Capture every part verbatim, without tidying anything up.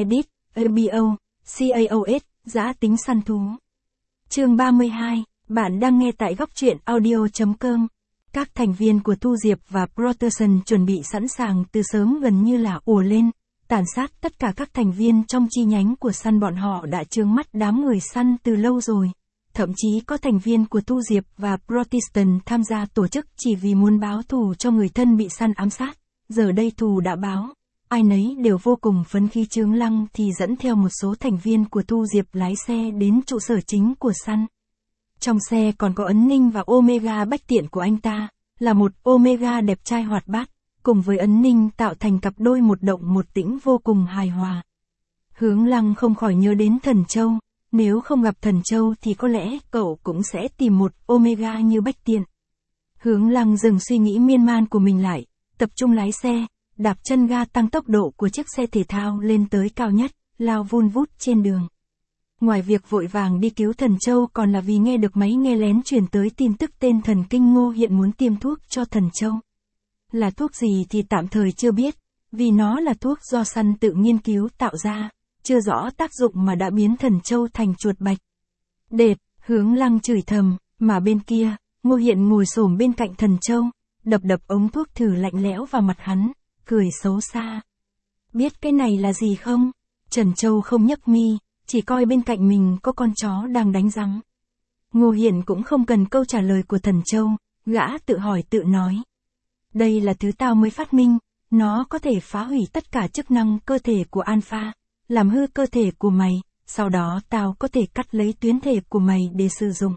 Edit, a bê o, CAOS, giã tính săn thú. Chương ba mươi hai, bạn đang nghe tại góc truyện audio chấm com. Các thành viên của Tu Diệp và Protection chuẩn bị sẵn sàng từ sớm, gần như là ùa lên, tàn sát tất cả các thành viên trong chi nhánh của săn. Bọn họ đã trướng mắt đám người săn từ lâu rồi. Thậm chí có thành viên của Tu Diệp và Protection tham gia tổ chức chỉ vì muốn báo thù cho người thân bị săn ám sát. Giờ đây thù đã báo, ai nấy đều vô cùng phấn khí. Trướng Lăng thì dẫn theo một số thành viên của Tu Diệp lái xe đến trụ sở chính của săn. Trong xe còn có Ấn Ninh và Omega Bách Tiện của anh ta, là một Omega đẹp trai hoạt bát, cùng với Ấn Ninh tạo thành cặp đôi một động một tĩnh vô cùng hài hòa. Hướng Lăng không khỏi nhớ đến Thần Châu, nếu không gặp Thần Châu thì có lẽ cậu cũng sẽ tìm một Omega như Bách Tiện. Hướng Lăng dừng suy nghĩ miên man của mình lại, tập trung lái xe, đạp chân ga tăng tốc độ của chiếc xe thể thao lên tới cao nhất, lao vun vút trên đường. Ngoài việc vội vàng đi cứu Thần Châu còn là vì nghe được máy nghe lén truyền tới tin tức tên thần kinh Ngô Hiện muốn tiêm thuốc cho Thần Châu. Là thuốc gì thì tạm thời chưa biết, vì nó là thuốc do săn tự nghiên cứu tạo ra, chưa rõ tác dụng mà đã biến Thần Châu thành chuột bạch. Đệt, Hướng Lăng chửi thầm, mà bên kia, Ngô Hiện ngồi xổm bên cạnh Thần Châu, đập đập ống thuốc thử lạnh lẽo vào mặt hắn, cười xấu xa. Biết cái này là gì không? Trần Châu không nhấc mi, chỉ coi bên cạnh mình có con chó đang đánh răng. Ngô Hiện cũng không cần câu trả lời của Thần Châu, gã tự hỏi tự nói. Đây là thứ tao mới phát minh, nó có thể phá hủy tất cả chức năng cơ thể của Alpha, làm hư cơ thể của mày, sau đó tao có thể cắt lấy tuyến thể của mày để sử dụng.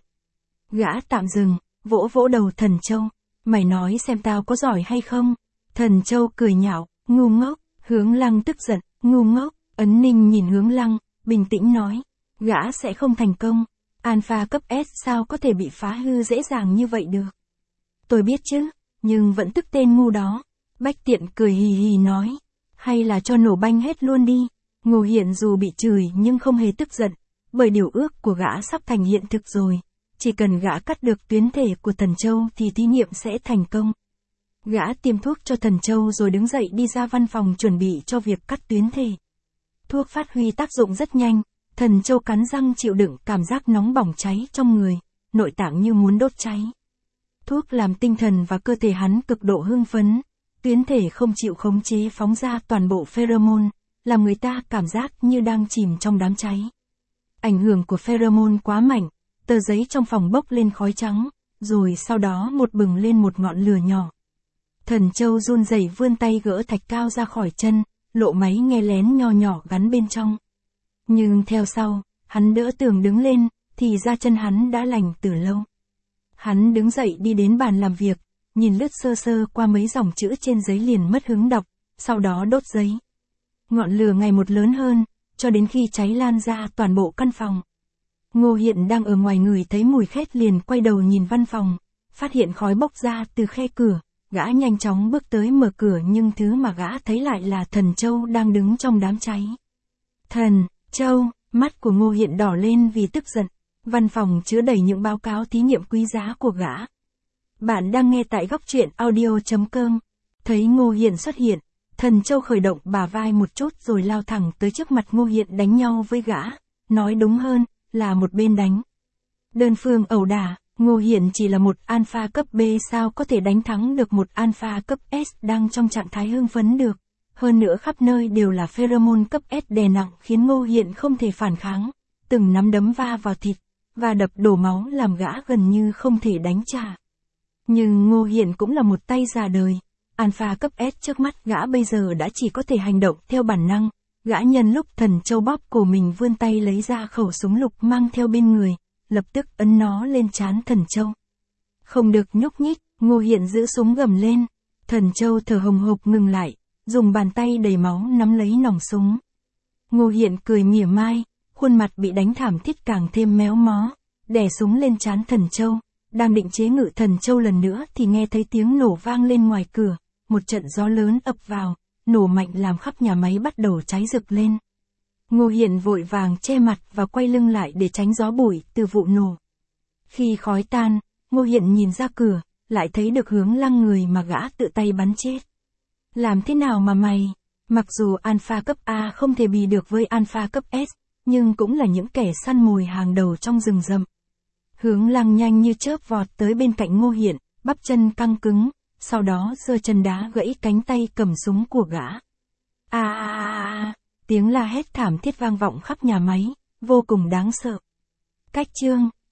Gã tạm dừng, vỗ vỗ đầu Thần Châu, mày nói xem tao có giỏi hay không? Thần Châu cười nhạo, ngu ngốc. Hướng Lăng tức giận, ngu ngốc. Ấn Ninh nhìn Hướng Lăng, bình tĩnh nói, gã sẽ không thành công, Alpha cấp S sao có thể bị phá hư dễ dàng như vậy được. Tôi biết chứ, nhưng vẫn tức tên ngu đó. Bách Tiện cười hì hì nói, hay là cho nổ banh hết luôn đi. Ngô Hiện dù bị chửi nhưng không hề tức giận, bởi điều ước của gã sắp thành hiện thực rồi, chỉ cần gã cắt được tuyến thể của Thần Châu thì thí nghiệm sẽ thành công. Gã tiêm thuốc cho Thần Châu rồi đứng dậy đi ra văn phòng chuẩn bị cho việc cắt tuyến thể. Thuốc phát huy tác dụng rất nhanh, Thần Châu cắn răng chịu đựng cảm giác nóng bỏng cháy trong người, nội tạng như muốn đốt cháy. Thuốc làm tinh thần và cơ thể hắn cực độ hưng phấn, tuyến thể không chịu khống chế phóng ra toàn bộ pheromone, làm người ta cảm giác như đang chìm trong đám cháy. Ảnh hưởng của pheromone quá mạnh, tờ giấy trong phòng bốc lên khói trắng, rồi sau đó một bừng lên một ngọn lửa nhỏ. Thần Châu run rẩy vươn tay gỡ thạch cao ra khỏi chân, lộ máy nghe lén nho nhỏ gắn bên trong. Nhưng theo sau, hắn đỡ tường đứng lên, thì ra chân hắn đã lành từ lâu. Hắn đứng dậy đi đến bàn làm việc, nhìn lướt sơ sơ qua mấy dòng chữ trên giấy liền mất hứng đọc, sau đó đốt giấy. Ngọn lửa ngày một lớn hơn, cho đến khi cháy lan ra toàn bộ căn phòng. Ngô Hiện đang ở ngoài người thấy mùi khét liền quay đầu nhìn văn phòng, phát hiện khói bốc ra từ khe cửa. Gã nhanh chóng bước tới mở cửa nhưng thứ mà gã thấy lại là Thần Châu đang đứng trong đám cháy. Thần Châu, mắt của Ngô Hiện đỏ lên vì tức giận. Văn phòng chứa đầy những báo cáo thí nghiệm quý giá của gã. Bạn đang nghe tại góc truyện audio chấm com. Thấy Ngô Hiện xuất hiện, Thần Châu khởi động bả vai một chút rồi lao thẳng tới trước mặt Ngô Hiện đánh nhau với gã. Nói đúng hơn, là một bên đánh. Đơn phương ẩu đả. Ngô Hiện chỉ là một alpha cấp B sao có thể đánh thắng được một alpha cấp S đang trong trạng thái hưng phấn được. Hơn nữa khắp nơi đều là pheromone cấp S đè nặng khiến Ngô Hiện không thể phản kháng. Từng nắm đấm va vào thịt, và đập đổ máu làm gã gần như không thể đánh trả. Nhưng Ngô Hiện cũng là một tay già đời. Alpha cấp S trước mắt gã bây giờ đã chỉ có thể hành động theo bản năng. Gã nhân lúc Thần Châu bóp cổ mình vươn tay lấy ra khẩu súng lục mang theo bên người, lập tức ấn nó lên trán Thần Châu. Không được nhúc nhích, Ngô Hiện giữ súng gầm lên. Thần Châu thở hồng hộc ngừng lại, dùng bàn tay đầy máu nắm lấy nòng súng. Ngô Hiện cười mỉa mai, khuôn mặt bị đánh thảm thiết càng thêm méo mó, đè súng lên trán Thần Châu. Đang định chế ngự Thần Châu lần nữa thì nghe thấy tiếng nổ vang lên ngoài cửa, một trận gió lớn ập vào, nổ mạnh làm khắp nhà máy bắt đầu cháy rực lên. Ngô Hiện vội vàng che mặt và quay lưng lại để tránh gió bụi từ vụ nổ. Khi khói tan, Ngô Hiện nhìn ra cửa, lại thấy được Hướng Lăng người mà gã tự tay bắn chết. Làm thế nào mà mày? Mặc dù alpha cấp A không thể bì được với alpha cấp S, nhưng cũng là những kẻ săn mồi hàng đầu trong rừng rậm. Hướng Lăng nhanh như chớp vọt tới bên cạnh Ngô Hiện, bắp chân căng cứng, sau đó giơ chân đá gãy cánh tay cầm súng của gã. A a a a, tiếng la hét thảm thiết vang vọng khắp nhà máy, vô cùng đáng sợ. Cách chương